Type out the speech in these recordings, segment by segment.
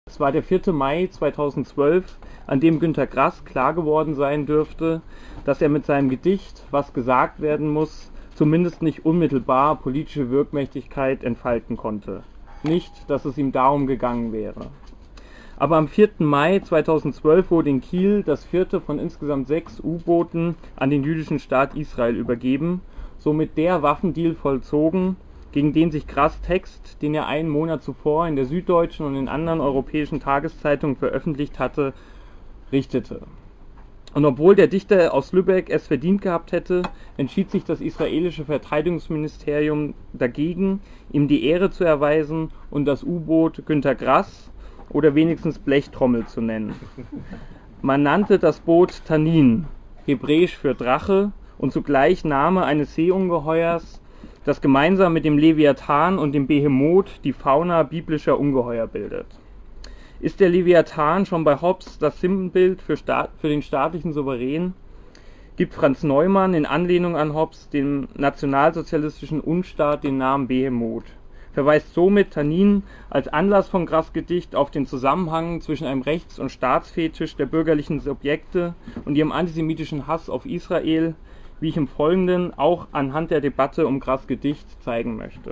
Es war der 4. Mai 2012, an dem Günter Grass klar geworden sein dürfte, dass er mit seinem Gedicht »Was gesagt werden muss« zumindest nicht unmittelbar politische Wirkmächtigkeit entfalten konnte. Nicht, dass es ihm darum gegangen wäre. Aber am 4. Mai 2012 wurde in Kiel das 4. von insgesamt 6 U-Booten an den jüdischen Staat Israel übergeben, somit der Waffendeal vollzogen, gegen den sich Grass' Text, den er einen Monat zuvor in der Süddeutschen und in anderen europäischen Tageszeitungen veröffentlicht hatte, richtete. Und obwohl der Dichter aus Lübeck es verdient gehabt hätte, entschied sich das israelische Verteidigungsministerium dagegen, ihm die Ehre zu erweisen und das U-Boot Günter Grass oder wenigstens Blechtrommel zu nennen. Man nannte das Boot Tanin, hebräisch für Drache und zugleich Name eines Seeungeheuers, das gemeinsam mit dem Leviathan und dem Behemoth die Fauna biblischer Ungeheuer bildet. Ist der Leviathan schon bei Hobbes das Sinnbild für den staatlichen Souverän, gibt Franz Neumann in Anlehnung an Hobbes dem nationalsozialistischen Unstaat den Namen Behemoth, verweist somit Tanin als Anlass von Grass' Gedicht auf den Zusammenhang zwischen einem Rechts- und Staatsfetisch der bürgerlichen Subjekte und ihrem antisemitischen Hass auf Israel, wie ich im Folgenden auch anhand der Debatte um Grass' Gedicht zeigen möchte.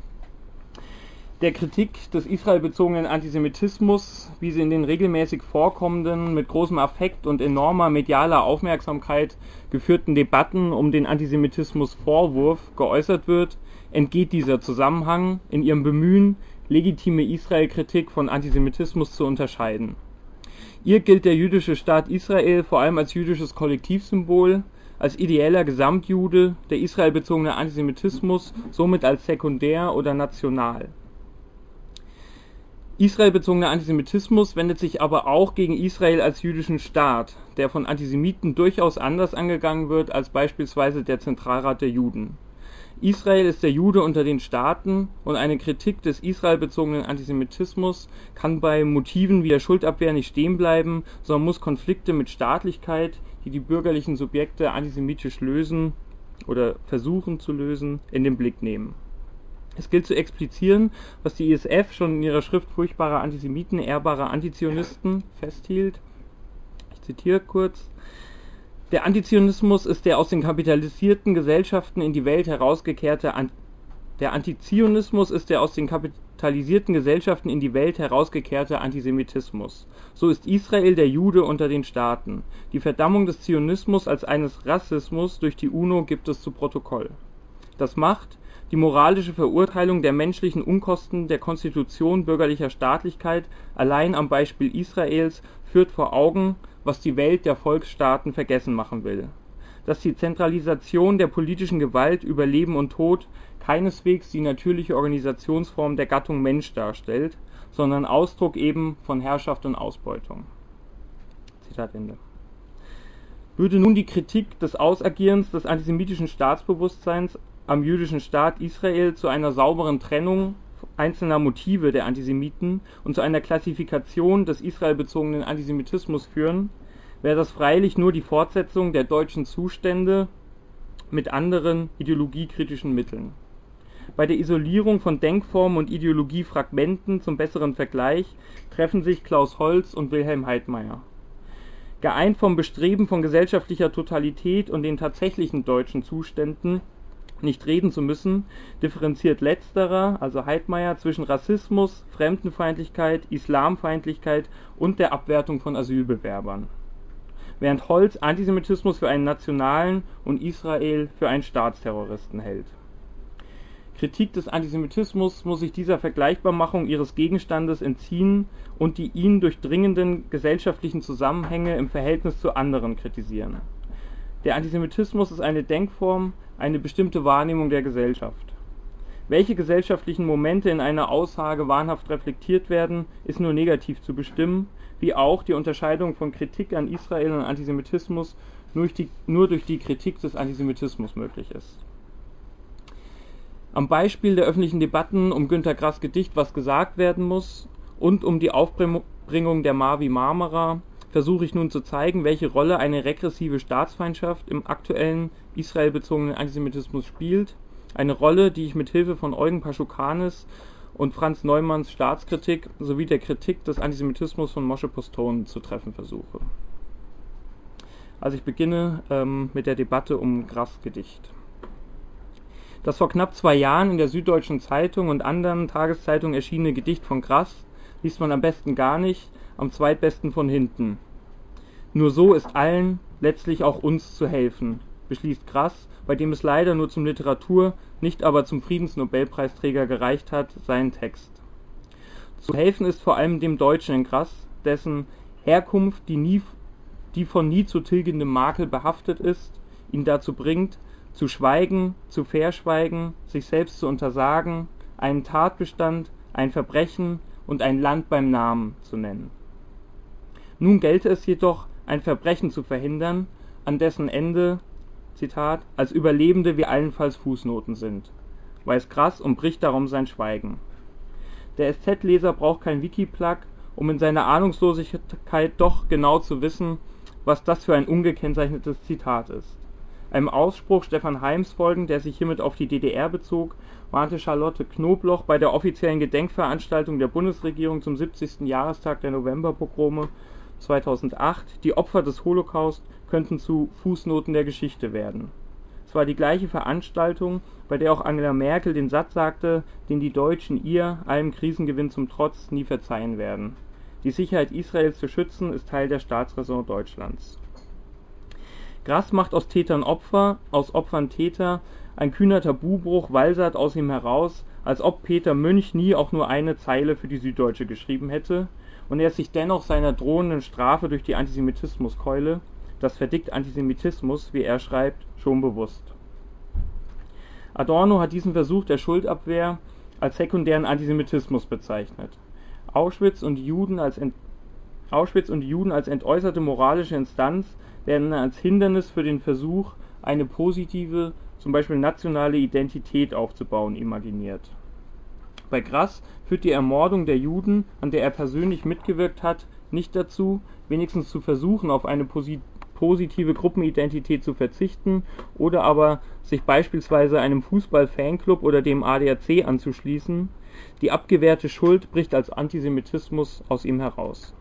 Der Kritik des israelbezogenen Antisemitismus, wie sie in den regelmäßig vorkommenden, mit großem Affekt und enormer medialer Aufmerksamkeit geführten Debatten um den Antisemitismus-Vorwurf geäußert wird, entgeht dieser Zusammenhang in ihrem Bemühen, legitime Israel-Kritik von Antisemitismus zu unterscheiden. Ihr gilt der jüdische Staat Israel vor allem als jüdisches Kollektivsymbol, als ideeller Gesamtjude, der israelbezogene Antisemitismus somit als sekundär oder national. Israelbezogener Antisemitismus wendet sich aber auch gegen Israel als jüdischen Staat, der von Antisemiten durchaus anders angegangen wird als beispielsweise der Zentralrat der Juden. Israel ist der Jude unter den Staaten und eine Kritik des israelbezogenen Antisemitismus kann bei Motiven wie der Schuldabwehr nicht stehen bleiben, sondern muss Konflikte mit Staatlichkeit, die die bürgerlichen Subjekte antisemitisch lösen oder versuchen zu lösen, in den Blick nehmen. Es gilt zu explizieren, was die ISF schon in ihrer Schrift Furchtbare Antisemiten, ehrbare Antizionisten festhielt. Ich zitiere kurz. Der Antizionismus ist der aus den kapitalisierten Gesellschaften in die Welt herausgekehrte Antisemitismus. So ist Israel der Jude unter den Staaten. Die Verdammung des Zionismus als eines Rassismus durch die UNO gibt es zu Protokoll. Das macht die moralische Verurteilung der menschlichen Unkosten der Konstitution bürgerlicher Staatlichkeit allein am Beispiel Israels führt vor Augen, was die Welt der Volksstaaten vergessen machen will: dass die Zentralisation der politischen Gewalt über Leben und Tod keineswegs die natürliche Organisationsform der Gattung Mensch darstellt, sondern Ausdruck eben von Herrschaft und Ausbeutung. Zitat Ende. Würde nun die Kritik des Ausagierens des antisemitischen Staatsbewusstseins am jüdischen Staat Israel zu einer sauberen Trennung einzelner Motive der Antisemiten und zu einer Klassifikation des israelbezogenen Antisemitismus führen, wäre das freilich nur die Fortsetzung der deutschen Zustände mit anderen ideologiekritischen Mitteln. Bei der Isolierung von Denkformen und Ideologiefragmenten zum besseren Vergleich treffen sich Klaus Holz und Wilhelm Heidmayer. Geeint vom Bestreben von gesellschaftlicher Totalität und den tatsächlichen deutschen Zuständen nicht reden zu müssen, differenziert letzterer, also Heidmayer, zwischen Rassismus, Fremdenfeindlichkeit, Islamfeindlichkeit und der Abwertung von Asylbewerbern, während Holz Antisemitismus für einen nationalen und Israel für einen Staatsterroristen hält. Kritik des Antisemitismus muss sich dieser Vergleichbarmachung ihres Gegenstandes entziehen und die ihn durchdringenden gesellschaftlichen Zusammenhänge im Verhältnis zu anderen kritisieren. Der Antisemitismus ist eine Denkform, eine bestimmte Wahrnehmung der Gesellschaft. Welche gesellschaftlichen Momente in einer Aussage wahrhaft reflektiert werden, ist nur negativ zu bestimmen, wie auch die Unterscheidung von Kritik an Israel und Antisemitismus nur durch die Kritik des Antisemitismus möglich ist. Am Beispiel der öffentlichen Debatten um Günter Grass' Gedicht »Was gesagt werden muss« und um die Aufbringung der Mavi Marmara versuche ich nun zu zeigen, welche Rolle eine regressive Staatsfeindschaft im aktuellen israelbezogenen Antisemitismus spielt, eine Rolle, die ich mit Hilfe von Eugen Paschukanis und Franz Neumanns Staatskritik sowie der Kritik des Antisemitismus von Moshe Postone zu treffen versuche. Also ich beginne mit der Debatte um Grass' Gedicht. Das vor knapp 2 Jahren in der Süddeutschen Zeitung und anderen Tageszeitungen erschienene Gedicht von Grass liest man am besten gar nicht, am zweitbesten von hinten. Nur so ist allen, letztlich auch uns, zu helfen, beschließt Grass, bei dem es leider nur zum Literatur-, nicht aber zum Friedensnobelpreisträger gereicht hat, seinen Text. Zu helfen ist vor allem dem Deutschen in Grass, dessen Herkunft, die von nie zu tilgendem Makel behaftet ist, ihn dazu bringt, zu schweigen, zu verschweigen, sich selbst zu untersagen, einen Tatbestand, ein Verbrechen und ein Land beim Namen zu nennen. Nun gelte es jedoch, ein Verbrechen zu verhindern, an dessen Ende, Zitat, als Überlebende wir allenfalls Fußnoten sind, weiß Grass und bricht darum sein Schweigen. Der SZ-Leser braucht kein Wikiplug, um in seiner Ahnungslosigkeit doch genau zu wissen, was das für ein ungekennzeichnetes Zitat ist. Einem Ausspruch Stefan Heims folgend, der sich hiermit auf die DDR bezog, mahnte Charlotte Knobloch bei der offiziellen Gedenkveranstaltung der Bundesregierung zum 70. Jahrestag der Novemberpogrome 2008, die Opfer des Holocaust könnten zu Fußnoten der Geschichte werden. Es war die gleiche Veranstaltung, bei der auch Angela Merkel den Satz sagte, den die Deutschen ihr, allem Krisengewinn zum Trotz, nie verzeihen werden: Die Sicherheit Israels zu schützen, ist Teil der Staatsräson Deutschlands. Grass macht aus Tätern Opfer, aus Opfern Täter, ein kühner Tabubruch walsert aus ihm heraus, als ob Peter Münch nie auch nur eine Zeile für die Süddeutsche geschrieben hätte, und er ist sich dennoch seiner drohenden Strafe durch die Antisemitismuskeule, das Verdikt Antisemitismus, wie er schreibt, schon bewusst. Adorno hat diesen Versuch der Schuldabwehr als sekundären Antisemitismus bezeichnet. Auschwitz und die Juden als entäußerte moralische Instanz werden als Hindernis für den Versuch, eine positive, zum Beispiel nationale Identität aufzubauen, imaginiert. Bei Grass führt die Ermordung der Juden, an der er persönlich mitgewirkt hat, nicht dazu, wenigstens zu versuchen, auf eine positive Gruppenidentität zu verzichten oder aber sich beispielsweise einem Fußball-Fanclub oder dem ADAC anzuschließen. Die abgewehrte Schuld bricht als Antisemitismus aus ihm heraus.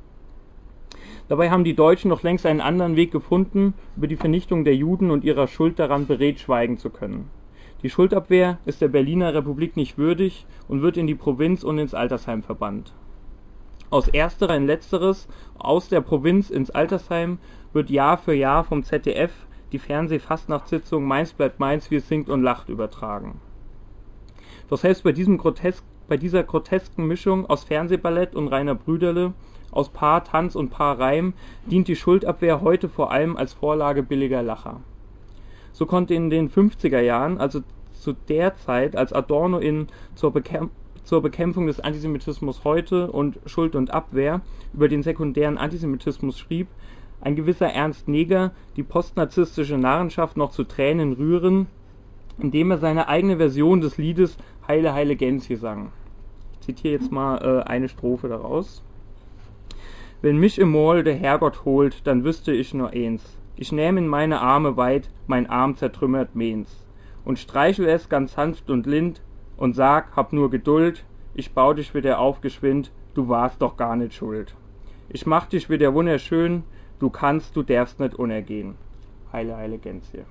Dabei haben die Deutschen noch längst einen anderen Weg gefunden, über die Vernichtung der Juden und ihrer Schuld daran beredt schweigen zu können. Die Schuldabwehr ist der Berliner Republik nicht würdig und wird in die Provinz und ins Altersheim verbannt. Aus ersterer in letzteres, aus der Provinz ins Altersheim, wird Jahr für Jahr vom ZDF die Fernseh-Fastnachtssitzung Mainz bleibt Mainz, wir singt und lacht übertragen. Doch selbst bei dieser grotesken Mischung aus Fernsehballett und Rainer Brüderle, aus Paar Tanz und Paar Reim, dient die Schuldabwehr heute vor allem als Vorlage billiger Lacher. So konnte in den 50er Jahren, also zu der Zeit, als Adorno zur Bekämpfung des Antisemitismus heute und Schuld und Abwehr über den sekundären Antisemitismus schrieb, ein gewisser Ernst Neger die postnarzisstische Narrenschaft noch zu Tränen rühren, indem er seine eigene Version des Liedes Heile, Heile Gänschen sang. Ich zitiere jetzt mal eine Strophe daraus. Wenn mich im Mool der Herrgott holt, dann wüsste ich nur eins: Ich nähm in meine Arme weit, mein Arm zertrümmert Mehns, und streichel es ganz sanft und lind und sag, hab nur Geduld, ich bau dich wieder auf geschwind, du warst doch gar nicht schuld. Ich mach dich wieder wunderschön, du kannst, du darfst nicht unergehen. Heile, Heile Gänschen.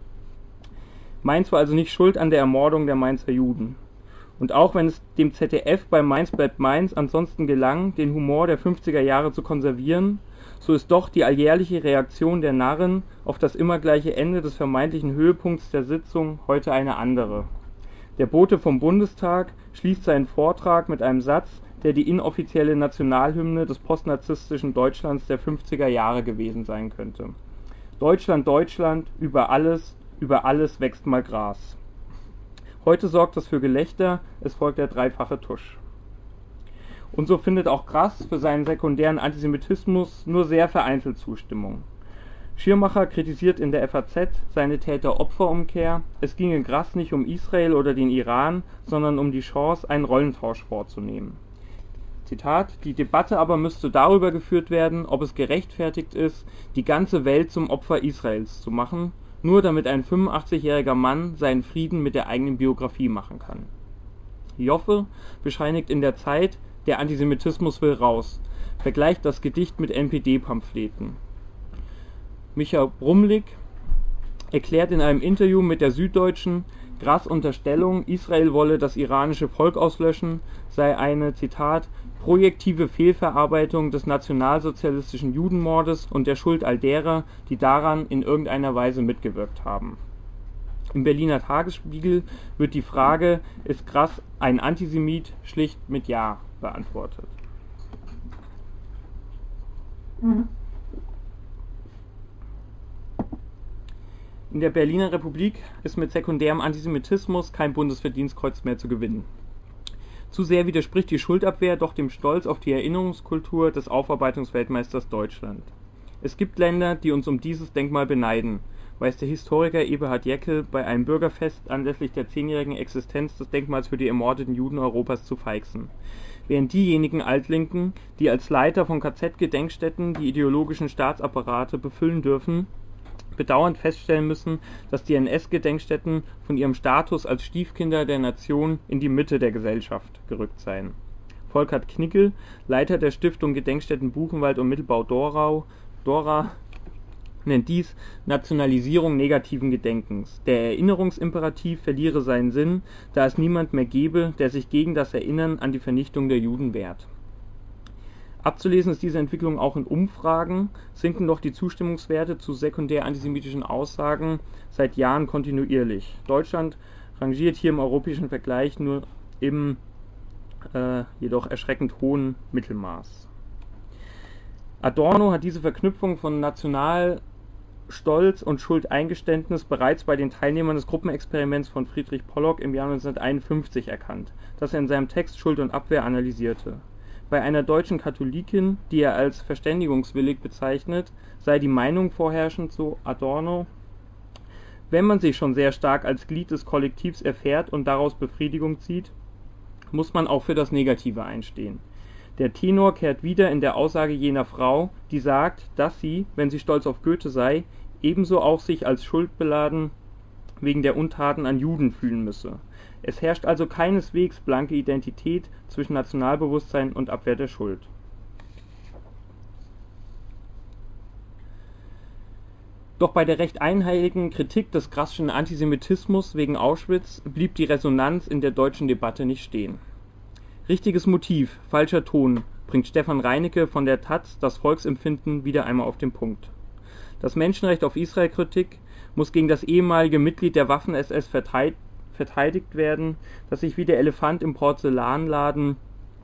Mainz war also nicht schuld an der Ermordung der Mainzer Juden. Und auch wenn es dem ZDF bei Mainz bleibt Mainz ansonsten gelang, den Humor der 50er Jahre zu konservieren, so ist doch die alljährliche Reaktion der Narren auf das immer gleiche Ende des vermeintlichen Höhepunkts der Sitzung heute eine andere. Der Bote vom Bundestag schließt seinen Vortrag mit einem Satz, der die inoffizielle Nationalhymne des postnarzisstischen Deutschlands der 50er Jahre gewesen sein könnte. Deutschland, Deutschland, über alles wächst mal Gras. Heute sorgt das für Gelächter, es folgt der dreifache Tusch. Und so findet auch Grass für seinen sekundären Antisemitismus nur sehr vereinzelt Zustimmung. Schirmacher kritisiert in der FAZ seine Täter-Opfer-Umkehr, es ginge Grass nicht um Israel oder den Iran, sondern um die Chance, einen Rollentausch vorzunehmen. Zitat: Die Debatte aber müsste darüber geführt werden, ob es gerechtfertigt ist, die ganze Welt zum Opfer Israels zu machen, nur damit ein 85-jähriger Mann seinen Frieden mit der eigenen Biografie machen kann. Joffe bescheinigt in der Zeit, der Antisemitismus will raus, vergleicht das Gedicht mit NPD-Pamphleten. Micha Brumlik erklärt in einem Interview mit der Süddeutschen, Grass' Unterstellung, Israel wolle das iranische Volk auslöschen, sei eine, Zitat, projektive Fehlverarbeitung des nationalsozialistischen Judenmordes und der Schuld all derer, die daran in irgendeiner Weise mitgewirkt haben. Im Berliner Tagesspiegel wird die Frage, ist Grass ein Antisemit, schlicht mit Ja beantwortet. In der Berliner Republik ist mit sekundärem Antisemitismus kein Bundesverdienstkreuz mehr zu gewinnen. Zu sehr widerspricht die Schuldabwehr doch dem Stolz auf die Erinnerungskultur des Aufarbeitungsweltmeisters Deutschland. Es gibt Länder, die uns um dieses Denkmal beneiden, weiß der Historiker Eberhard Jäckel bei einem Bürgerfest anlässlich der 10-jährigen Existenz des Denkmals für die ermordeten Juden Europas zu Feixen. Während diejenigen Altlinken, die als Leiter von KZ-Gedenkstätten die ideologischen Staatsapparate befüllen dürfen, bedauernd feststellen müssen, dass die NS-Gedenkstätten von ihrem Status als Stiefkinder der Nation in die Mitte der Gesellschaft gerückt seien. Volkert Knickel, Leiter der Stiftung Gedenkstätten Buchenwald und Mittelbau-Dora, nennt dies Nationalisierung negativen Gedenkens. Der Erinnerungsimperativ verliere seinen Sinn, da es niemand mehr gebe, der sich gegen das Erinnern an die Vernichtung der Juden wehrt. Abzulesen ist diese Entwicklung auch in Umfragen, sinken doch die Zustimmungswerte zu sekundär antisemitischen Aussagen seit Jahren kontinuierlich. Deutschland rangiert hier im europäischen Vergleich nur im jedoch erschreckend hohen Mittelmaß. Adorno hat diese Verknüpfung von Nationalstolz und Schuldeingeständnis bereits bei den Teilnehmern des Gruppenexperiments von Friedrich Pollock im Jahr 1951 erkannt, das er in seinem Text Schuld und Abwehr analysierte. Bei einer deutschen Katholikin, die er als verständigungswillig bezeichnet, sei die Meinung vorherrschend, so Adorno: Wenn man sich schon sehr stark als Glied des Kollektivs erfährt und daraus Befriedigung zieht, muss man auch für das Negative einstehen. Der Tenor kehrt wieder in der Aussage jener Frau, die sagt, dass sie, wenn sie stolz auf Goethe sei, ebenso auch sich als schuldbeladen wegen der Untaten an Juden fühlen müsse. Es herrscht also keineswegs blanke Identität zwischen Nationalbewusstsein und Abwehr der Schuld. Doch bei der recht einheiligen Kritik des Grass'schen Antisemitismus wegen Auschwitz blieb die Resonanz in der deutschen Debatte nicht stehen. Richtiges Motiv, falscher Ton, bringt Stefan Reinecke von der taz das Volksempfinden wieder einmal auf den Punkt. Das Menschenrecht auf Israel-Kritik muss gegen das ehemalige Mitglied der Waffen-SS verteidigt werden, das sich wie der Elefant im Porzellanladen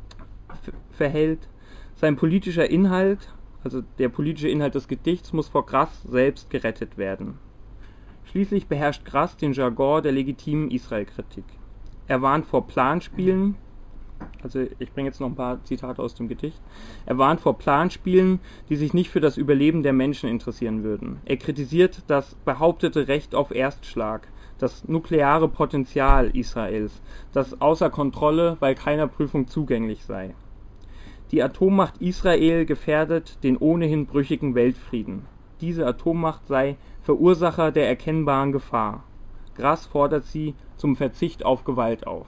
verhält. Sein politischer Inhalt, also der politische Inhalt des Gedichts, muss vor Grass selbst gerettet werden. Schließlich beherrscht Grass den Jargon der legitimen Israel-Kritik. Er warnt vor Planspielen, also ich bringe jetzt noch ein paar Zitate aus dem Gedicht. Er warnt vor Planspielen, die sich nicht für das Überleben der Menschen interessieren würden. Er kritisiert das behauptete Recht auf Erstschlag, das nukleare Potenzial Israels, das außer Kontrolle bei keiner Prüfung zugänglich sei. Die Atommacht Israel gefährdet den ohnehin brüchigen Weltfrieden. Diese Atommacht sei Verursacher der erkennbaren Gefahr. Grass fordert sie zum Verzicht auf Gewalt auf.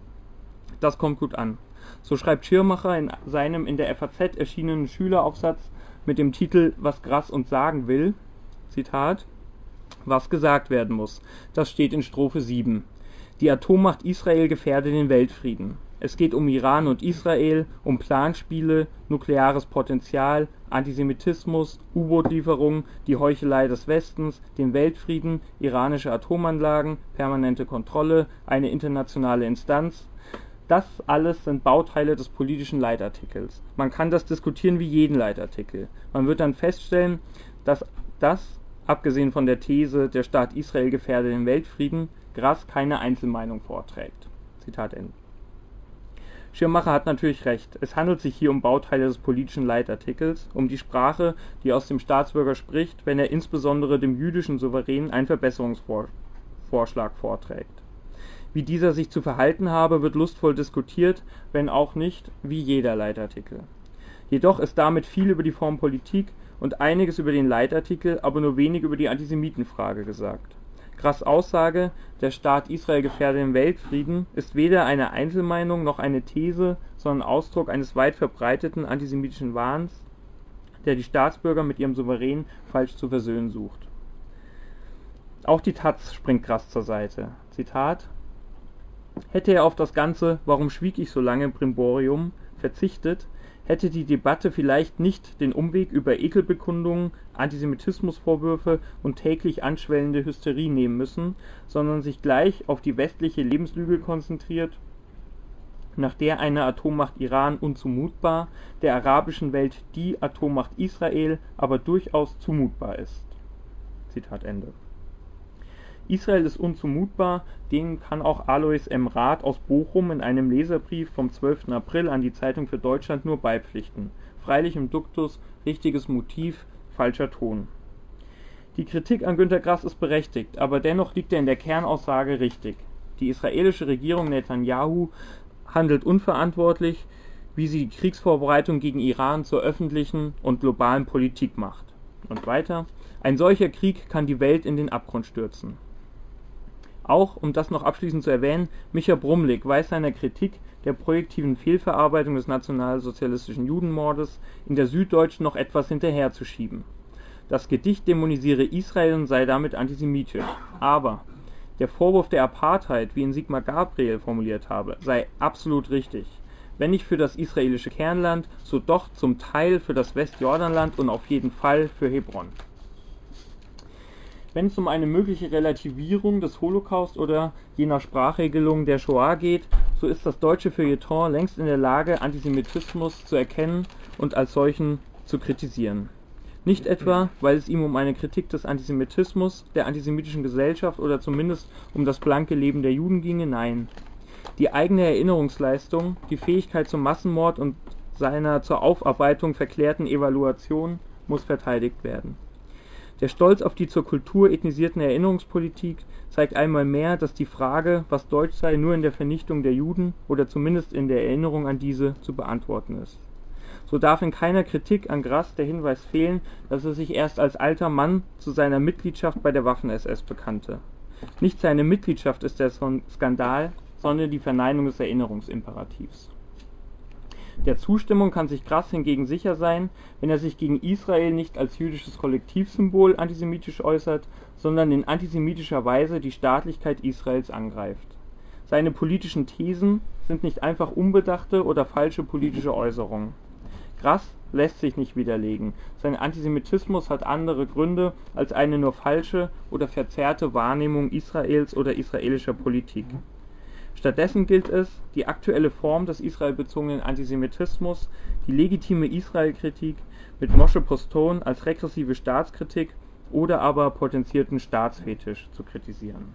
Das kommt gut an. So schreibt Schirmacher in seinem in der FAZ erschienenen Schüleraufsatz mit dem Titel Was Grass uns sagen will, Zitat: Was gesagt werden muss, das steht in Strophe 7. Die Atommacht Israel gefährde den Weltfrieden. Es geht um Iran und Israel, um Planspiele, nukleares Potenzial, Antisemitismus, U-Boot-Lieferungen, die Heuchelei des Westens, den Weltfrieden, iranische Atomanlagen, permanente Kontrolle, eine internationale Instanz. Das alles sind Bauteile des politischen Leitartikels. Man kann das diskutieren wie jeden Leitartikel. Man wird dann feststellen, dass das, abgesehen von der These, der Staat Israel gefährde den Weltfrieden, Grass keine Einzelmeinung vorträgt. Zitat Ende. Schirmacher hat natürlich recht. Es handelt sich hier um Bauteile des politischen Leitartikels, um die Sprache, die aus dem Staatsbürger spricht, wenn er insbesondere dem jüdischen Souverän einen Verbesserungsvorschlag vorträgt. Wie dieser sich zu verhalten habe, wird lustvoll diskutiert, wenn auch nicht wie jeder Leitartikel. Jedoch ist damit viel über die Form Politik und einiges über den Leitartikel, aber nur wenig über die Antisemitenfrage gesagt. Grass' Aussage, der Staat Israel gefährde den Weltfrieden, ist weder eine Einzelmeinung noch eine These, sondern Ausdruck eines weit verbreiteten antisemitischen Wahns, der die Staatsbürger mit ihrem Souverän falsch zu versöhnen sucht. Auch die taz springt Grass zur Seite. Zitat: Hätte er auf das ganze »Warum schwieg ich so lange« Brimborium verzichtet, hätte die Debatte vielleicht nicht den Umweg über Ekelbekundungen, Antisemitismusvorwürfe und täglich anschwellende Hysterie nehmen müssen, sondern sich gleich auf die westliche Lebenslüge konzentriert, nach der einer Atommacht Iran unzumutbar, der arabischen Welt die Atommacht Israel aber durchaus zumutbar ist. Zitat Ende. Israel ist unzumutbar, dem kann auch Alois M. Rath aus Bochum in einem Leserbrief vom 12. April an die Zeitung für Deutschland nur beipflichten. Freilich im Duktus richtiges Motiv, falscher Ton. Die Kritik an Günter Grass ist berechtigt, aber dennoch liegt er in der Kernaussage richtig. Die israelische Regierung Netanyahu handelt unverantwortlich, wie sie die Kriegsvorbereitung gegen Iran zur öffentlichen und globalen Politik macht. Und weiter: Ein solcher Krieg kann die Welt in den Abgrund stürzen. Auch, um das noch abschließend zu erwähnen, Micha Brumlik weiß seiner Kritik der projektiven Fehlverarbeitung des nationalsozialistischen Judenmordes in der Süddeutschen noch etwas hinterherzuschieben. Das Gedicht dämonisiere Israel und sei damit antisemitisch. Aber der Vorwurf der Apartheid, wie ihn Sigmar Gabriel formuliert habe, sei absolut richtig. Wenn nicht für das israelische Kernland, so doch zum Teil für das Westjordanland und auf jeden Fall für Hebron. Wenn es um eine mögliche Relativierung des Holocaust oder jener Sprachregelung der Shoah geht, so ist das deutsche Feuilleton längst in der Lage, Antisemitismus zu erkennen und als solchen zu kritisieren. Nicht etwa, weil es ihm um eine Kritik des Antisemitismus, der antisemitischen Gesellschaft oder zumindest um das blanke Leben der Juden ginge, nein. Die eigene Erinnerungsleistung, die Fähigkeit zum Massenmord und seiner zur Aufarbeitung verklärten Evaluation muss verteidigt werden. Der Stolz auf die zur Kultur ethnisierten Erinnerungspolitik zeigt einmal mehr, dass die Frage, was deutsch sei, nur in der Vernichtung der Juden oder zumindest in der Erinnerung an diese zu beantworten ist. So darf in keiner Kritik an Grass der Hinweis fehlen, dass er sich erst als alter Mann zu seiner Mitgliedschaft bei der Waffen-SS bekannte. Nicht seine Mitgliedschaft ist der Skandal, sondern die Verneinung des Erinnerungsimperativs. Der Zustimmung kann sich Grass hingegen sicher sein, wenn er sich gegen Israel nicht als jüdisches Kollektivsymbol antisemitisch äußert, sondern in antisemitischer Weise die Staatlichkeit Israels angreift. Seine politischen Thesen sind nicht einfach unbedachte oder falsche politische Äußerungen. Grass lässt sich nicht widerlegen. Sein Antisemitismus hat andere Gründe als eine nur falsche oder verzerrte Wahrnehmung Israels oder israelischer Politik. Stattdessen gilt es, die aktuelle Form des israelbezogenen Antisemitismus, die legitime Israelkritik, mit Moshe Postone als regressive Staatskritik oder aber potenzierten Staatsfetisch zu kritisieren.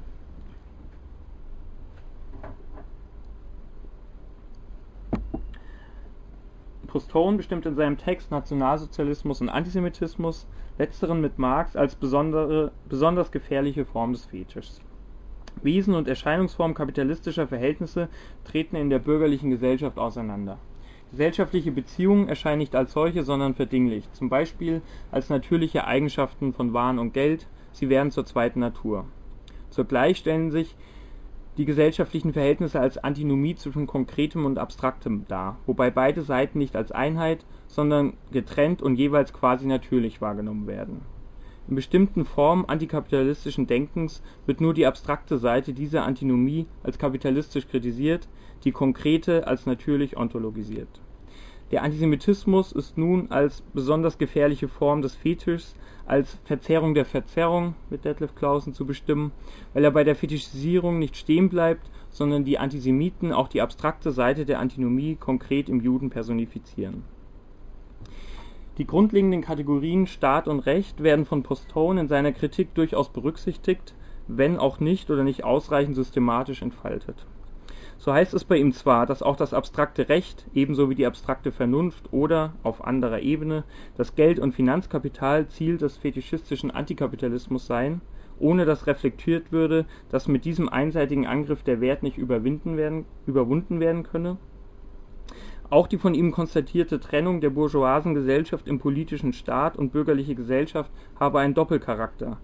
Postone bestimmt in seinem Text Nationalsozialismus und Antisemitismus, letzteren mit Marx als besonders gefährliche Form des Fetischs. Wesen und Erscheinungsform kapitalistischer Verhältnisse treten in der bürgerlichen Gesellschaft auseinander. Gesellschaftliche Beziehungen erscheinen nicht als solche, sondern verdinglich, zum Beispiel als natürliche Eigenschaften von Waren und Geld, sie werden zur zweiten Natur. Zugleich stellen sich die gesellschaftlichen Verhältnisse als Antinomie zwischen Konkretem und Abstraktem dar, wobei beide Seiten nicht als Einheit, sondern getrennt und jeweils quasi natürlich wahrgenommen werden. In bestimmten Formen antikapitalistischen Denkens wird nur die abstrakte Seite dieser Antinomie als kapitalistisch kritisiert, die konkrete als natürlich ontologisiert. Der Antisemitismus ist nun als besonders gefährliche Form des Fetischs, als Verzerrung der Verzerrung mit Detlef Clausen zu bestimmen, weil er bei der Fetischisierung nicht stehen bleibt, sondern die Antisemiten auch die abstrakte Seite der Antinomie konkret im Juden personifizieren. Die grundlegenden Kategorien Staat und Recht werden von Postone in seiner Kritik durchaus berücksichtigt, wenn auch nicht oder nicht ausreichend systematisch entfaltet. So heißt es bei ihm zwar, dass auch das abstrakte Recht, ebenso wie die abstrakte Vernunft oder, auf anderer Ebene, das Geld- und Finanzkapital Ziel des fetischistischen Antikapitalismus seien, ohne dass reflektiert würde, dass mit diesem einseitigen Angriff der Wert nicht überwunden werden könne. Auch die von ihm konstatierte Trennung der bourgeoisen Gesellschaft im politischen Staat und bürgerliche Gesellschaft habe einen Doppelcharakter,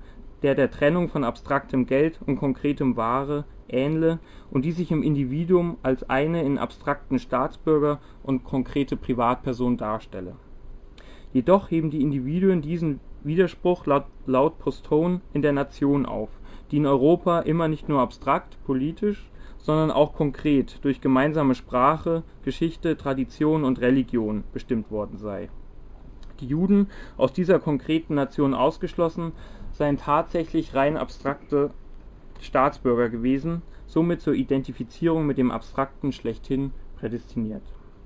der Trennung von abstraktem Geld und konkretem Ware ähnle und die sich im Individuum als eine in abstrakten Staatsbürger und konkrete Privatperson darstelle. Jedoch heben die Individuen diesen Widerspruch laut Postone in der Nation auf, die in Europa immer nicht nur abstrakt, politisch, sondern auch konkret durch gemeinsame Sprache, Geschichte, Tradition und Religion bestimmt worden sei. Die Juden, aus dieser konkreten Nation ausgeschlossen, seien tatsächlich rein abstrakte Staatsbürger gewesen, somit zur Identifizierung mit dem Abstrakten schlechthin prädestiniert.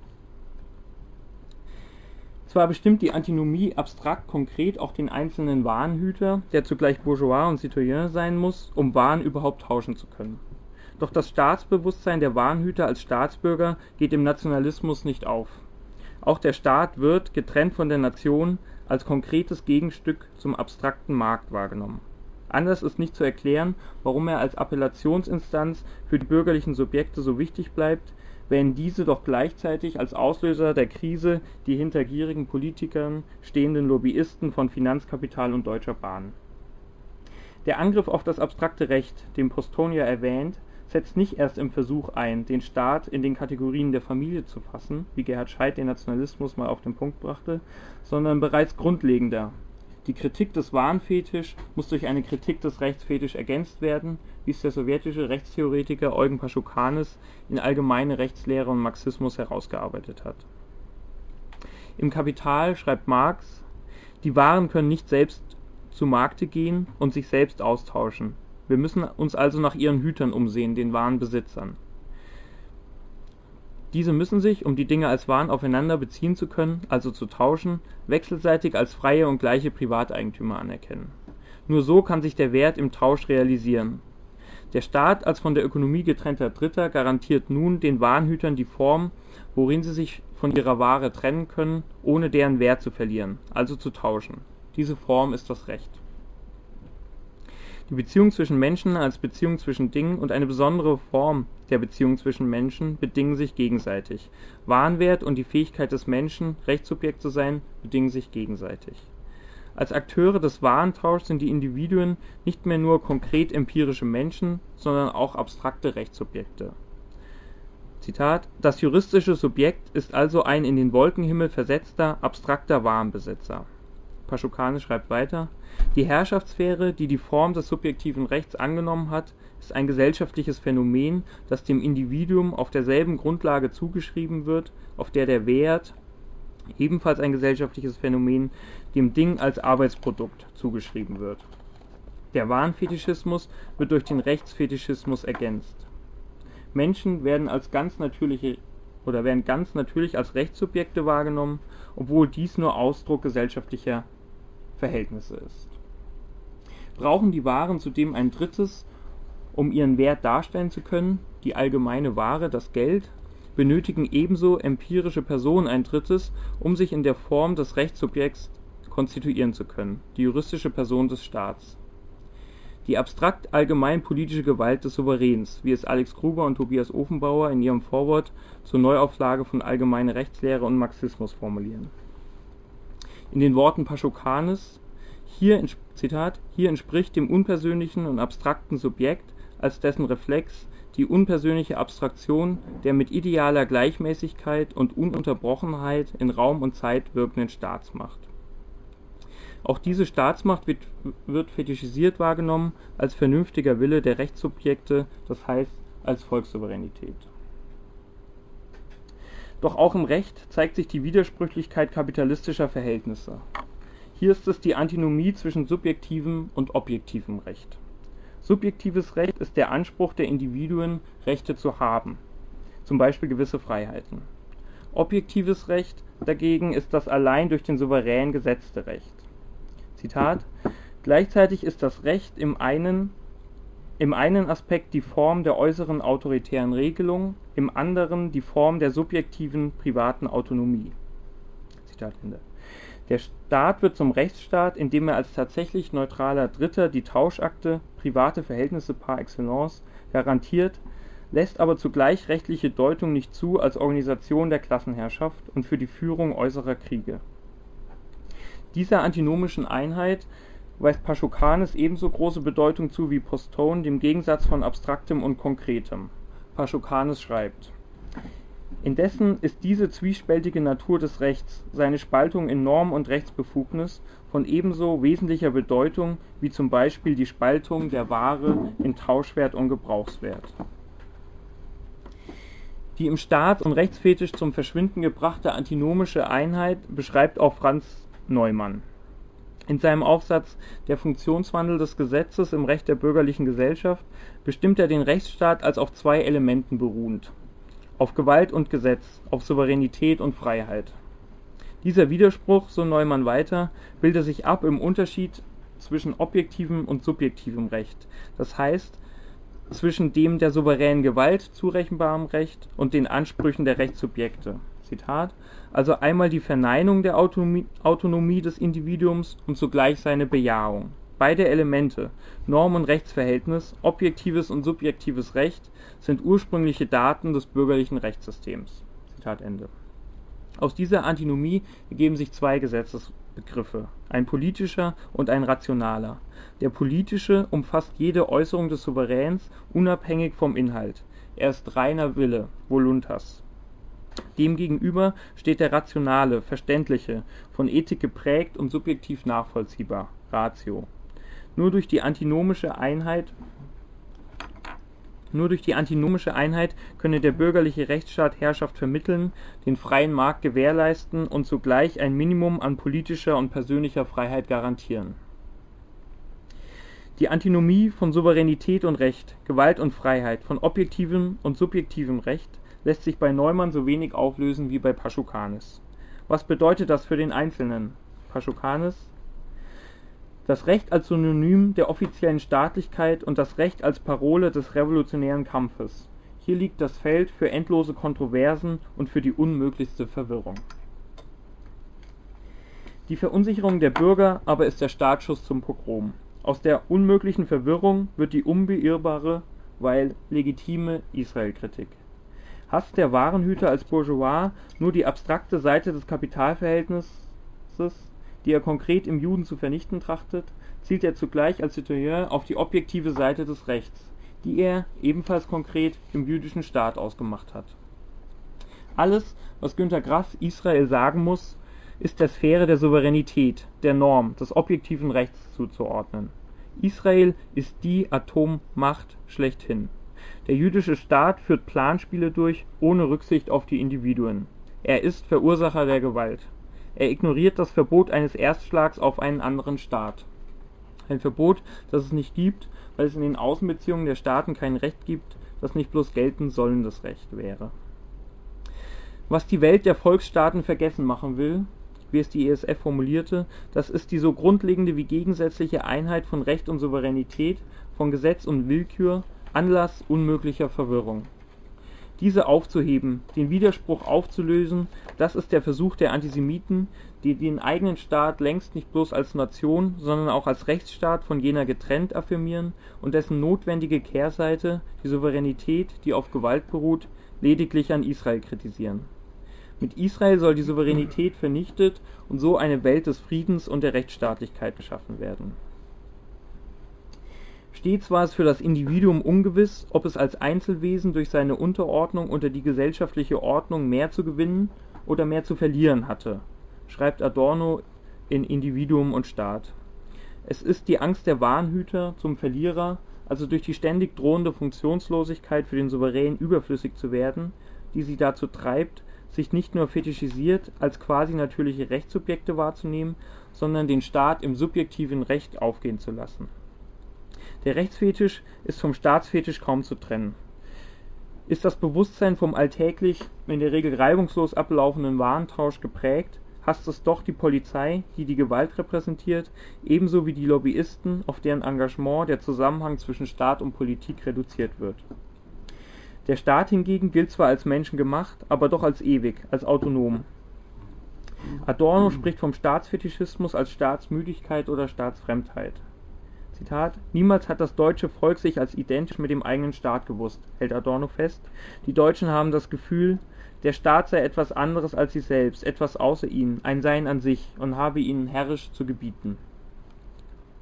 Zwar bestimmt die Antinomie abstrakt-konkret auch den einzelnen Warenhüter, der zugleich Bourgeois und Citoyen sein muss, um Waren überhaupt tauschen zu können. Doch das Staatsbewusstsein der Warenhüter als Staatsbürger geht im Nationalismus nicht auf. Auch der Staat wird, getrennt von der Nation, als konkretes Gegenstück zum abstrakten Markt wahrgenommen. Anders ist nicht zu erklären, warum er als Appellationsinstanz für die bürgerlichen Subjekte so wichtig bleibt, wenn diese doch gleichzeitig als Auslöser der Krise die hinter gierigen Politikern stehenden Lobbyisten von Finanzkapital und Deutscher Bahn. Der Angriff auf das abstrakte Recht, den Postone ja erwähnt, setzt nicht erst im Versuch ein, den Staat in den Kategorien der Familie zu fassen, wie Gerhard Scheidt den Nationalismus mal auf den Punkt brachte, sondern bereits grundlegender. Die Kritik des Warenfetisch muss durch eine Kritik des Rechtsfetisch ergänzt werden, wie es der sowjetische Rechtstheoretiker Eugen Paschukanis in Allgemeine Rechtslehre und Marxismus herausgearbeitet hat. Im Kapital schreibt Marx: Die Waren können nicht selbst zu Markte gehen und sich selbst austauschen. Wir müssen uns also nach ihren Hütern umsehen, den Warenbesitzern. Diese müssen sich, um die Dinge als Waren aufeinander beziehen zu können, also zu tauschen, wechselseitig als freie und gleiche Privateigentümer anerkennen. Nur so kann sich der Wert im Tausch realisieren. Der Staat als von der Ökonomie getrennter Dritter garantiert nun den Warenhütern die Form, worin sie sich von ihrer Ware trennen können, ohne deren Wert zu verlieren, also zu tauschen. Diese Form ist das Recht. Die Beziehung zwischen Menschen als Beziehung zwischen Dingen und eine besondere Form der Beziehung zwischen Menschen bedingen sich gegenseitig. Warenwert und die Fähigkeit des Menschen, Rechtssubjekt zu sein, bedingen sich gegenseitig. Als Akteure des Warentauschs sind die Individuen nicht mehr nur konkret empirische Menschen, sondern auch abstrakte Rechtssubjekte. Zitat: Das juristische Subjekt ist also ein in den Wolkenhimmel versetzter, abstrakter Warenbesitzer. Paschukanis schreibt weiter: Die Herrschaftssphäre, die die Form des subjektiven Rechts angenommen hat, ist ein gesellschaftliches Phänomen, das dem Individuum auf derselben Grundlage zugeschrieben wird, auf der der Wert, ebenfalls ein gesellschaftliches Phänomen, dem Ding als Arbeitsprodukt zugeschrieben wird. Der Warenfetischismus wird durch den Rechtsfetischismus ergänzt. Menschen werden ganz natürlich als Rechtssubjekte wahrgenommen, obwohl dies nur Ausdruck gesellschaftlicher Verhältnisse ist. Brauchen die Waren zudem ein Drittes, um ihren Wert darstellen zu können, die allgemeine Ware, das Geld, benötigen ebenso empirische Personen ein Drittes, um sich in der Form des Rechtssubjekts konstituieren zu können, die juristische Person des Staats. Die abstrakt allgemein politische Gewalt des Souveräns, wie es Alex Gruber und Tobias Ofenbauer in ihrem Vorwort zur Neuauflage von Allgemeine Rechtslehre und Marxismus formulieren. In den Worten Paschukanis: Hier entspricht dem unpersönlichen und abstrakten Subjekt als dessen Reflex die unpersönliche Abstraktion der mit idealer Gleichmäßigkeit und Ununterbrochenheit in Raum und Zeit wirkenden Staatsmacht. Auch diese Staatsmacht wird fetischisiert wahrgenommen als vernünftiger Wille der Rechtssubjekte, das heißt als Volkssouveränität. Doch auch im Recht zeigt sich die Widersprüchlichkeit kapitalistischer Verhältnisse. Hier ist es die Antinomie zwischen subjektivem und objektivem Recht. Subjektives Recht ist der Anspruch der Individuen, Rechte zu haben, zum Beispiel gewisse Freiheiten. Objektives Recht dagegen ist das allein durch den Souverän gesetzte Recht. Zitat: Gleichzeitig ist das Recht im einen Aspekt die Form der äußeren autoritären Regelung, im anderen die Form der subjektiven privaten Autonomie. Zitat Ende. Der Staat wird zum Rechtsstaat, indem er als tatsächlich neutraler Dritter die Tauschakte, private Verhältnisse par excellence, garantiert, lässt aber zugleich rechtliche Deutung nicht zu als Organisation der Klassenherrschaft und für die Führung äußerer Kriege. Dieser antinomischen Einheit weist Paschokanes ebenso große Bedeutung zu wie Postone dem Gegensatz von Abstraktem und Konkretem. Paschokanes schreibt: Indessen ist diese zwiespältige Natur des Rechts, seine Spaltung in Norm und Rechtsbefugnis, von ebenso wesentlicher Bedeutung wie zum Beispiel die Spaltung der Ware in Tauschwert und Gebrauchswert. Die im Staats- und Rechtsfetisch zum Verschwinden gebrachte antinomische Einheit beschreibt auch Franz Neumann. In seinem Aufsatz Der Funktionswandel des Gesetzes im Recht der bürgerlichen Gesellschaft bestimmt er den Rechtsstaat als auf zwei Elementen beruhend: auf Gewalt und Gesetz, auf Souveränität und Freiheit. Dieser Widerspruch, so Neumann weiter, bildet sich ab im Unterschied zwischen objektivem und subjektivem Recht, das heißt zwischen dem der souveränen Gewalt zurechenbaren Recht und den Ansprüchen der Rechtssubjekte. Zitat: Also einmal die Verneinung der Autonomie des Individuums und zugleich seine Bejahung. Beide Elemente, Norm- und Rechtsverhältnis, objektives und subjektives Recht, sind ursprüngliche Daten des bürgerlichen Rechtssystems. Zitat Ende. Aus dieser Antinomie ergeben sich zwei Gesetzesbegriffe, ein politischer und ein rationaler. Der politische umfasst jede Äußerung des Souveräns, unabhängig vom Inhalt. Er ist reiner Wille, Voluntas. Demgegenüber steht der rationale, verständliche, von Ethik geprägt und subjektiv nachvollziehbar, Ratio. Nur durch die antinomische Einheit könne der bürgerliche Rechtsstaat Herrschaft vermitteln, den freien Markt gewährleisten und zugleich ein Minimum an politischer und persönlicher Freiheit garantieren. Die Antinomie von Souveränität und Recht, Gewalt und Freiheit, von objektivem und subjektivem Recht lässt sich bei Neumann so wenig auflösen wie bei Paschokanes. Was bedeutet das für den Einzelnen? Paschokanes: Das Recht als Synonym der offiziellen Staatlichkeit und das Recht als Parole des revolutionären Kampfes. Hier liegt das Feld für endlose Kontroversen und für die unmöglichste Verwirrung. Die Verunsicherung der Bürger aber ist der Startschuss zum Pogrom. Aus der unmöglichen Verwirrung wird die unbeirrbare, weil legitime Israelkritik. Hasst der Warenhüter als Bourgeois nur die abstrakte Seite des Kapitalverhältnisses, die er konkret im Juden zu vernichten trachtet, zielt er zugleich als Citoyen auf die objektive Seite des Rechts, die er, ebenfalls konkret, im jüdischen Staat ausgemacht hat. Alles, was Günter Grass Israel sagen muss, ist der Sphäre der Souveränität, der Norm, des objektiven Rechts zuzuordnen. Israel ist die Atommacht schlechthin. Der jüdische Staat führt Planspiele durch, ohne Rücksicht auf die Individuen. Er ist Verursacher der Gewalt. Er ignoriert das Verbot eines Erstschlags auf einen anderen Staat. Ein Verbot, das es nicht gibt, weil es in den Außenbeziehungen der Staaten kein Recht gibt, das nicht bloß geltend sollendes Recht wäre. Was die Welt der Volksstaaten vergessen machen will, wie es die ESF formulierte, das ist die so grundlegende wie gegensätzliche Einheit von Recht und Souveränität, von Gesetz und Willkür, Anlass unmöglicher Verwirrung. Diese aufzuheben, den Widerspruch aufzulösen, das ist der Versuch der Antisemiten, die den eigenen Staat längst nicht bloß als Nation, sondern auch als Rechtsstaat von jener getrennt affirmieren und dessen notwendige Kehrseite, die Souveränität, die auf Gewalt beruht, lediglich an Israel kritisieren. Mit Israel soll die Souveränität vernichtet und so eine Welt des Friedens und der Rechtsstaatlichkeit geschaffen werden. Stets war es für das Individuum ungewiss, ob es als Einzelwesen durch seine Unterordnung unter die gesellschaftliche Ordnung mehr zu gewinnen oder mehr zu verlieren hatte, schreibt Adorno in Individuum und Staat. Es ist die Angst der Warenhüter zum Verlierer, also durch die ständig drohende Funktionslosigkeit für den Souverän überflüssig zu werden, die sie dazu treibt, sich nicht nur fetischisiert als quasi natürliche Rechtssubjekte wahrzunehmen, sondern den Staat im subjektiven Recht aufgehen zu lassen. Der Rechtsfetisch ist vom Staatsfetisch kaum zu trennen. Ist das Bewusstsein vom alltäglich, in der Regel reibungslos ablaufenden Warentausch geprägt, hasst es doch die Polizei, die die Gewalt repräsentiert, ebenso wie die Lobbyisten, auf deren Engagement der Zusammenhang zwischen Staat und Politik reduziert wird. Der Staat hingegen gilt zwar als menschengemacht, aber doch als ewig, als autonom. Adorno spricht vom Staatsfetischismus als Staatsmüdigkeit oder Staatsfremdheit. Zitat: Niemals hat das deutsche Volk sich als identisch mit dem eigenen Staat gewusst, hält Adorno fest. Die Deutschen haben das Gefühl, der Staat sei etwas anderes als sie selbst, etwas außer ihnen, ein Sein an sich und habe ihnen herrisch zu gebieten.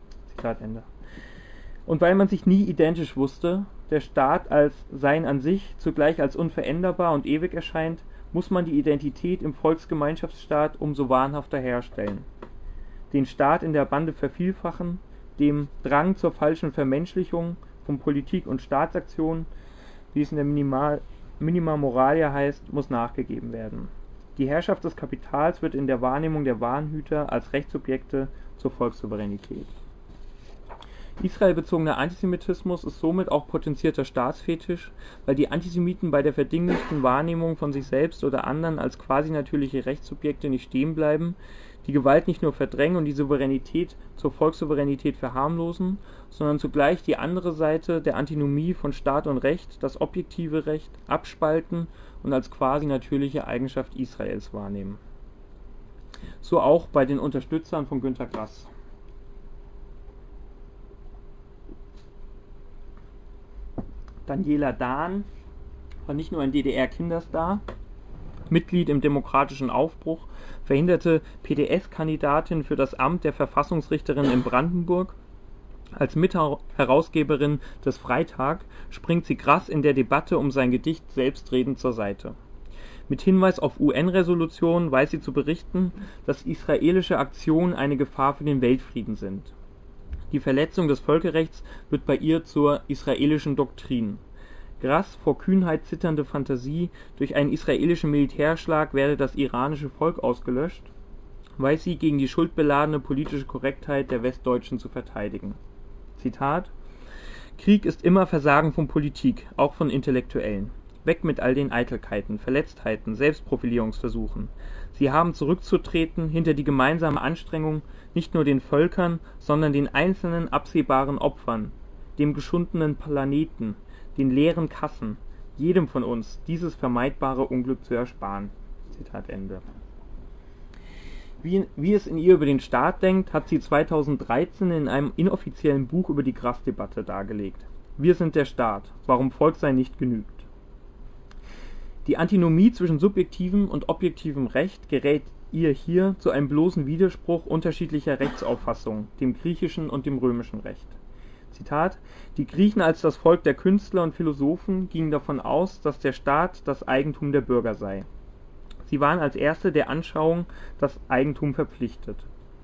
Zitat Ende. Und weil man sich nie identisch wusste, der Staat als Sein an sich zugleich als unveränderbar und ewig erscheint, muss man die Identität im Volksgemeinschaftsstaat umso wahnhafter herstellen. Den Staat in der Bande vervielfachen, dem Drang zur falschen Vermenschlichung von Politik und Staatsaktion, wie es in der Minima Moralia heißt, muss nachgegeben werden. Die Herrschaft des Kapitals wird in der Wahrnehmung der Wahnhüter als Rechtssubjekte zur Volkssouveränität. Israelbezogener Antisemitismus ist somit auch potenzierter Staatsfetisch, weil die Antisemiten bei der verdinglichten Wahrnehmung von sich selbst oder anderen als quasi natürliche Rechtssubjekte nicht stehen bleiben, die Gewalt nicht nur verdrängen und die Souveränität zur Volkssouveränität verharmlosen, sondern zugleich die andere Seite der Antinomie von Staat und Recht, das objektive Recht, abspalten und als quasi natürliche Eigenschaft Israels wahrnehmen. So auch bei den Unterstützern von Günter Grass. Daniela Dahn war nicht nur ein DDR-Kinderstar, Mitglied im Demokratischen Aufbruch, verhinderte PDS-Kandidatin für das Amt der Verfassungsrichterin in Brandenburg. Als Mitherausgeberin des Freitag springt sie Grass in der Debatte um sein Gedicht selbstredend zur Seite. Mit Hinweis auf UN-Resolutionen weiß sie zu berichten, dass israelische Aktionen eine Gefahr für den Weltfrieden sind. Die Verletzung des Völkerrechts wird bei ihr zur israelischen Doktrin. Grass' vor Kühnheit zitternde Fantasie, durch einen israelischen Militärschlag werde das iranische Volk ausgelöscht, weiß sie gegen die schuldbeladene politische Korrektheit der Westdeutschen zu verteidigen. Zitat: Krieg ist immer Versagen von Politik, auch von Intellektuellen. Weg mit all den Eitelkeiten, Verletztheiten, Selbstprofilierungsversuchen. Sie haben zurückzutreten hinter die gemeinsame Anstrengung, nicht nur den Völkern, sondern den einzelnen absehbaren Opfern, dem geschundenen Planeten, den leeren Kassen, jedem von uns dieses vermeidbare Unglück zu ersparen. Zitat Ende. Wie es in ihr über den Staat denkt, hat sie 2013 in einem inoffiziellen Buch über die Grass-Debatte dargelegt. Wir sind der Staat, warum Volksein nicht genügt. Die Antinomie zwischen subjektivem und objektivem Recht gerät ihr hier zu einem bloßen Widerspruch unterschiedlicher Rechtsauffassungen, dem griechischen und dem römischen Recht. Zitat: Die Griechen als das Volk der Künstler und Philosophen gingen davon aus, dass der Staat das Eigentum der Bürger sei. Sie waren als erste der Anschauung das Eigentum verpflichtet.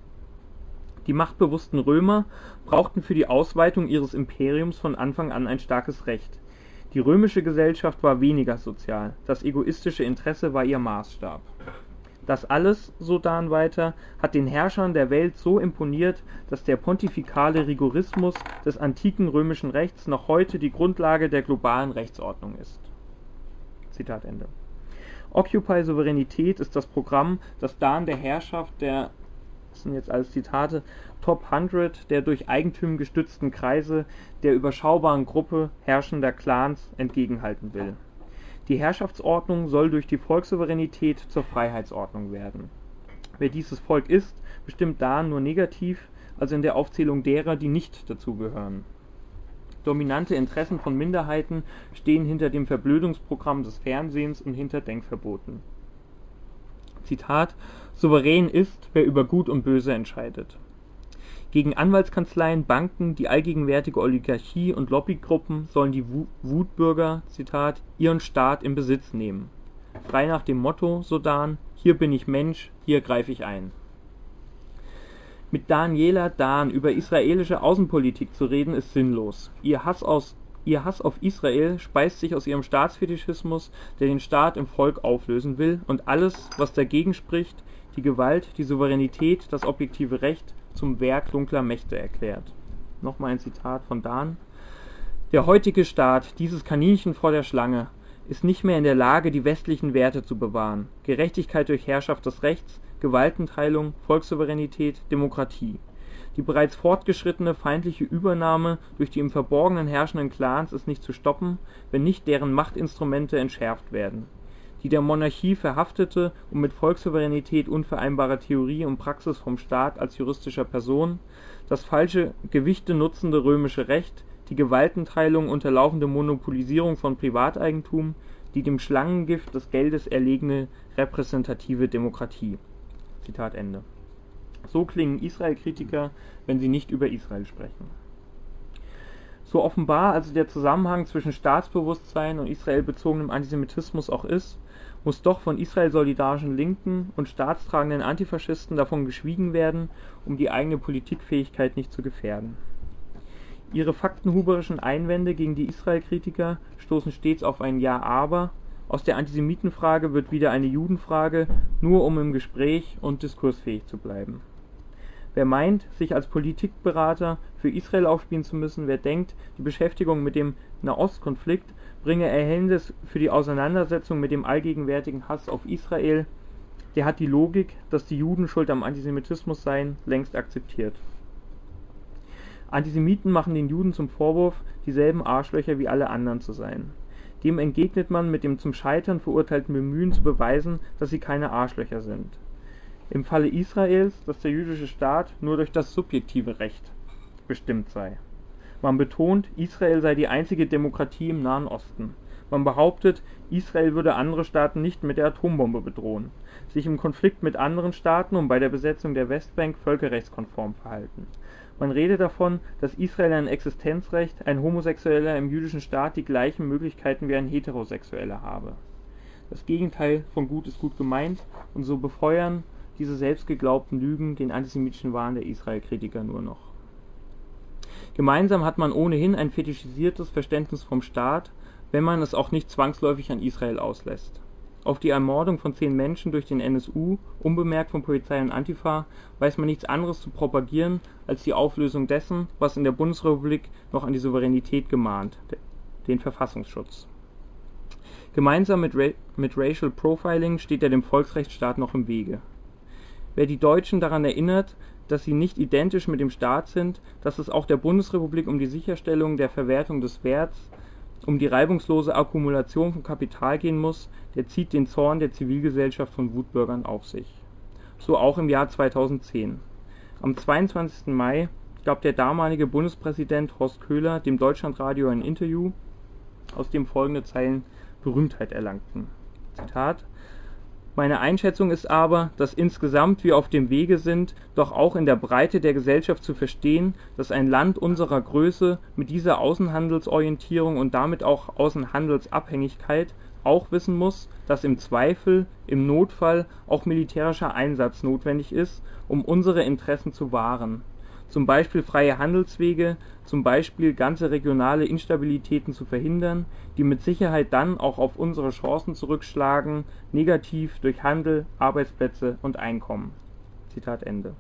Die machtbewussten Römer brauchten für die Ausweitung ihres Imperiums von Anfang an ein starkes Recht. Die römische Gesellschaft war weniger sozial, das egoistische Interesse war ihr Maßstab. Das alles, so Dahn weiter, hat den Herrschern der Welt so imponiert, dass der pontifikale Rigorismus des antiken römischen Rechts noch heute die Grundlage der globalen Rechtsordnung ist. Zitat Ende. Occupy Souveränität ist das Programm, das Dahn der Herrschaft der, das sind jetzt alles Zitate, Top 100 der durch Eigentum gestützten Kreise der überschaubaren Gruppe herrschender Clans entgegenhalten will. Die Herrschaftsordnung soll durch die Volkssouveränität zur Freiheitsordnung werden. Wer dieses Volk ist, bestimmt Dahn nur negativ, also in der Aufzählung derer, die nicht dazugehören. Dominante Interessen von Minderheiten stehen hinter dem Verblödungsprogramm des Fernsehens und hinter Denkverboten. Zitat: Souverän ist, wer über Gut und Böse entscheidet. Gegen Anwaltskanzleien, Banken, die allgegenwärtige Oligarchie und Lobbygruppen sollen die Wutbürger, Zitat, ihren Staat in Besitz nehmen. Frei nach dem Motto, so Dahn, hier bin ich Mensch, hier greife ich ein. Mit Daniela Dahn über israelische Außenpolitik zu reden, ist sinnlos. Ihr Hass auf Israel speist sich aus ihrem Staatsfetischismus, der den Staat im Volk auflösen will und alles, was dagegen spricht, die Gewalt, die Souveränität, das objektive Recht, zum Werk dunkler Mächte erklärt. Nochmal ein Zitat von Dahn. Der heutige Staat, dieses Kaninchen vor der Schlange, ist nicht mehr in der Lage, die westlichen Werte zu bewahren. Gerechtigkeit durch Herrschaft des Rechts, Gewaltenteilung, Volkssouveränität, Demokratie. Die bereits fortgeschrittene feindliche Übernahme durch die im Verborgenen herrschenden Clans ist nicht zu stoppen, wenn nicht deren Machtinstrumente entschärft werden. Die der Monarchie verhaftete und mit Volkssouveränität unvereinbare Theorie und Praxis vom Staat als juristischer Person, das falsche Gewichte nutzende römische Recht, die Gewaltenteilung und laufende Monopolisierung von Privateigentum, die dem Schlangengift des Geldes erlegene repräsentative Demokratie. Zitat Ende. So klingen Israel-Kritiker, wenn sie nicht über Israel sprechen. So offenbar also der Zusammenhang zwischen Staatsbewusstsein und israelbezogenem Antisemitismus auch ist, muss doch von Israel-solidarischen Linken und staatstragenden Antifaschisten davon geschwiegen werden, um die eigene Politikfähigkeit nicht zu gefährden. Ihre faktenhuberischen Einwände gegen die Israel-Kritiker stoßen stets auf ein Ja-Aber, aus der Antisemitenfrage wird wieder eine Judenfrage, nur um im Gespräch und diskursfähig zu bleiben. Wer meint, sich als Politikberater für Israel aufspielen zu müssen, wer denkt, die Beschäftigung mit dem Nahostkonflikt bringe Erhellendes für die Auseinandersetzung mit dem allgegenwärtigen Hass auf Israel, der hat die Logik, dass die Juden schuld am Antisemitismus seien, längst akzeptiert. Antisemiten machen den Juden zum Vorwurf, dieselben Arschlöcher wie alle anderen zu sein. Dem entgegnet man mit dem zum Scheitern verurteilten Bemühen zu beweisen, dass sie keine Arschlöcher sind. Im Falle Israels, dass der jüdische Staat nur durch das subjektive Recht bestimmt sei. Man betont, Israel sei die einzige Demokratie im Nahen Osten. Man behauptet, Israel würde andere Staaten nicht mit der Atombombe bedrohen, sich im Konflikt mit anderen Staaten und bei der Besetzung der Westbank völkerrechtskonform verhalten. Man rede davon, dass Israel ein Existenzrecht, ein Homosexueller im jüdischen Staat die gleichen Möglichkeiten wie ein Heterosexueller habe. Das Gegenteil von gut ist gut gemeint, und so befeuern diese selbstgeglaubten Lügen den antisemitischen Wahn der Israel-Kritiker nur noch. Gemeinsam hat man ohnehin ein fetischisiertes Verständnis vom Staat, wenn man es auch nicht zwangsläufig an Israel auslässt. Auf die Ermordung von 10 Menschen durch den NSU, unbemerkt von Polizei und Antifa, weiß man nichts anderes zu propagieren als die Auflösung dessen, was in der Bundesrepublik noch an die Souveränität gemahnt, den Verfassungsschutz. Gemeinsam mit Racial Profiling steht er dem Volksrechtsstaat noch im Wege. Wer die Deutschen daran erinnert, dass sie nicht identisch mit dem Staat sind, dass es auch der Bundesrepublik um die Sicherstellung der Verwertung des Werts, um die reibungslose Akkumulation von Kapital gehen muss, der zieht den Zorn der Zivilgesellschaft von Wutbürgern auf sich. So auch im Jahr 2010. Am 22. Mai gab der damalige Bundespräsident Horst Köhler dem Deutschlandradio ein Interview, aus dem folgende Zeilen Berühmtheit erlangten. Zitat: Meine Einschätzung ist aber, dass insgesamt wir auf dem Wege sind, doch auch in der Breite der Gesellschaft zu verstehen, dass ein Land unserer Größe mit dieser Außenhandelsorientierung und damit auch Außenhandelsabhängigkeit auch wissen muss, dass im Zweifel, im Notfall auch militärischer Einsatz notwendig ist, um unsere Interessen zu wahren. Zum Beispiel freie Handelswege, zum Beispiel ganze regionale Instabilitäten zu verhindern, die mit Sicherheit dann auch auf unsere Chancen zurückschlagen, negativ durch Handel, Arbeitsplätze und Einkommen. Zitat Ende.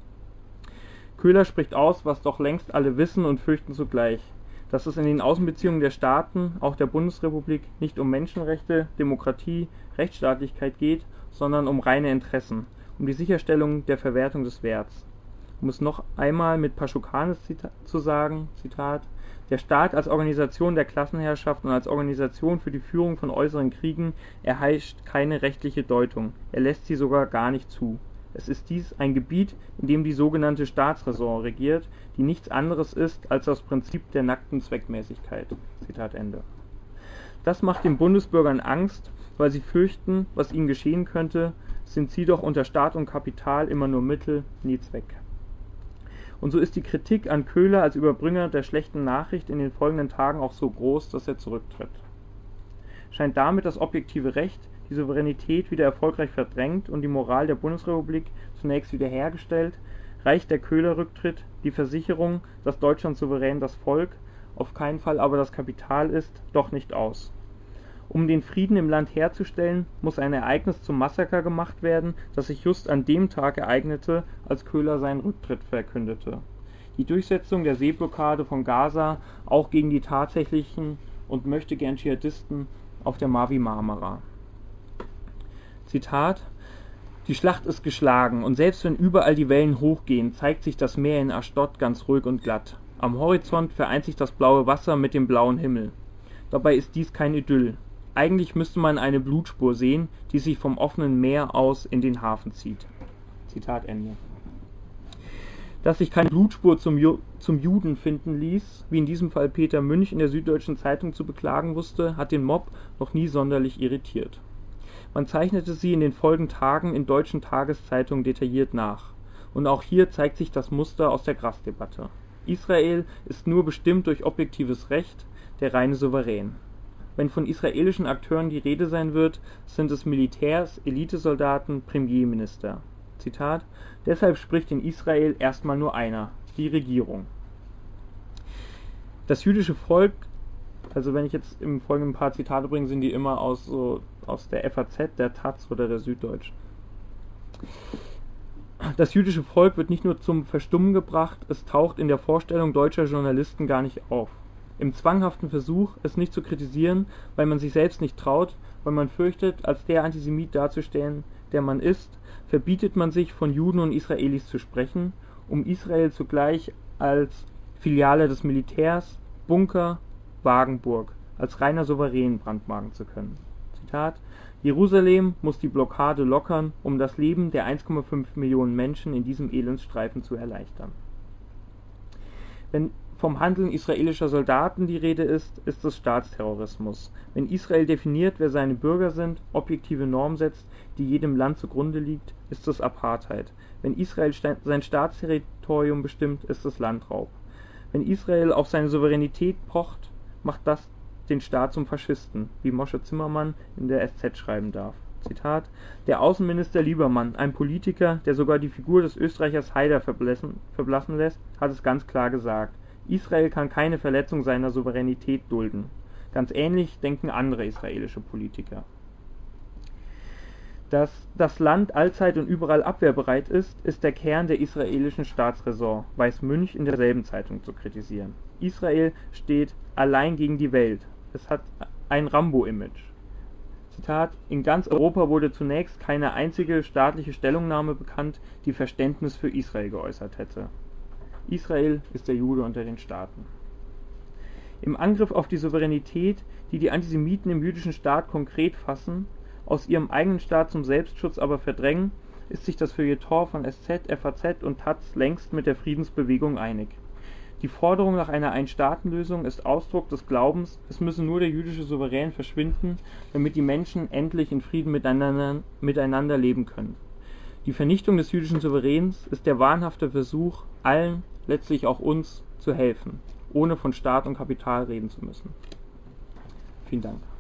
Köhler spricht aus, was doch längst alle wissen und fürchten zugleich, dass es in den Außenbeziehungen der Staaten, auch der Bundesrepublik, nicht um Menschenrechte, Demokratie, Rechtsstaatlichkeit geht, sondern um reine Interessen, um die Sicherstellung der Verwertung des Werts. Um es noch einmal mit Paschukanes zu sagen, Zitat: Der Staat als Organisation der Klassenherrschaft und als Organisation für die Führung von äußeren Kriegen erheischt keine rechtliche Deutung, er lässt sie sogar gar nicht zu. Es ist dies ein Gebiet, in dem die sogenannte Staatsräson regiert, die nichts anderes ist als das Prinzip der nackten Zweckmäßigkeit. Zitat Ende. Das macht den Bundesbürgern Angst, weil sie fürchten, was ihnen geschehen könnte, sind sie doch unter Staat und Kapital immer nur Mittel, nie Zweck. Und so ist die Kritik an Köhler als Überbringer der schlechten Nachricht in den folgenden Tagen auch so groß, dass er zurücktritt. Scheint damit das objektive Recht, die Souveränität wieder erfolgreich verdrängt und die Moral der Bundesrepublik zunächst wiederhergestellt, reicht der Köhler-Rücktritt, die Versicherung, dass Deutschland souverän das Volk, auf keinen Fall aber das Kapital ist, doch nicht aus. Um den Frieden im Land herzustellen, muss ein Ereignis zum Massaker gemacht werden, das sich just an dem Tag ereignete, als Köhler seinen Rücktritt verkündete. Die Durchsetzung der Seeblockade von Gaza auch gegen die tatsächlichen und möchtegern Dschihadisten auf der Mavi Marmara. Zitat: Die Schlacht ist geschlagen, und selbst wenn überall die Wellen hochgehen, zeigt sich das Meer in Aschdod ganz ruhig und glatt. Am Horizont vereint sich das blaue Wasser mit dem blauen Himmel. Dabei ist dies kein Idyll. Eigentlich müsste man eine Blutspur sehen, die sich vom offenen Meer aus in den Hafen zieht. Zitat Ende. Dass sich keine Blutspur zum Juden finden ließ, wie in diesem Fall Peter Münch in der Süddeutschen Zeitung zu beklagen wusste, hat den Mob noch nie sonderlich irritiert. Man zeichnete sie in den folgenden Tagen in deutschen Tageszeitungen detailliert nach. Und auch hier zeigt sich das Muster aus der Grass-Debatte. Israel ist nur bestimmt durch objektives Recht, der reine Souverän. Wenn von israelischen Akteuren die Rede sein wird, sind es Militärs, Elitesoldaten, Premierminister. Zitat: Deshalb spricht in Israel erstmal nur einer, die Regierung. Das jüdische Volk, also wenn ich jetzt im Folgenden ein paar Zitate bringe, sind die immer aus der FAZ, der Taz oder der Süddeutschen. Das jüdische Volk wird nicht nur zum Verstummen gebracht, es taucht in der Vorstellung deutscher Journalisten gar nicht auf. Im zwanghaften Versuch, es nicht zu kritisieren, weil man sich selbst nicht traut, weil man fürchtet, als der Antisemit dazustehen, der man ist, verbietet man sich, von Juden und Israelis zu sprechen, um Israel zugleich als Filiale des Militärs, Bunker, Wagenburg, als reiner Souverän brandmarken zu können. Zitat: Jerusalem muss die Blockade lockern, um das Leben der 1,5 Millionen Menschen in diesem Elendsstreifen zu erleichtern. Wenn vom Handeln israelischer Soldaten die Rede ist, ist es Staatsterrorismus. Wenn Israel definiert, wer seine Bürger sind, objektive Normen setzt, die jedem Land zugrunde liegt, ist es Apartheid. Wenn Israel sein Staatsterritorium bestimmt, ist es Landraub. Wenn Israel auf seine Souveränität pocht, macht das den Staat zum Faschisten, wie Moshe Zimmermann in der SZ schreiben darf. Zitat: Der Außenminister Liebermann, ein Politiker, der sogar die Figur des Österreichers Haider verblassen lässt, hat es ganz klar gesagt: Israel kann keine Verletzung seiner Souveränität dulden. Ganz ähnlich denken andere israelische Politiker. Dass das Land allzeit und überall abwehrbereit ist der Kern der israelischen Staatsräson, weiß Münch in derselben Zeitung zu kritisieren. Israel steht allein gegen die Welt. Es hat ein Rambo-Image. Zitat: In ganz Europa wurde zunächst keine einzige staatliche Stellungnahme bekannt, die Verständnis für Israel geäußert hätte. Israel ist der Jude unter den Staaten. Im Angriff auf die Souveränität, die die Antisemiten im jüdischen Staat konkret fassen, aus ihrem eigenen Staat zum Selbstschutz aber verdrängen, ist sich das Feuilleton von SZ, FAZ und Taz längst mit der Friedensbewegung einig. Die Forderung nach einer Ein-Staaten-Lösung ist Ausdruck des Glaubens, es müsse nur der jüdische Souverän verschwinden, damit die Menschen endlich in Frieden miteinander leben können. Die Vernichtung des jüdischen Souveräns ist der wahnhafte Versuch, allen, letztlich auch uns, zu helfen, ohne von Staat und Kapital reden zu müssen. Vielen Dank.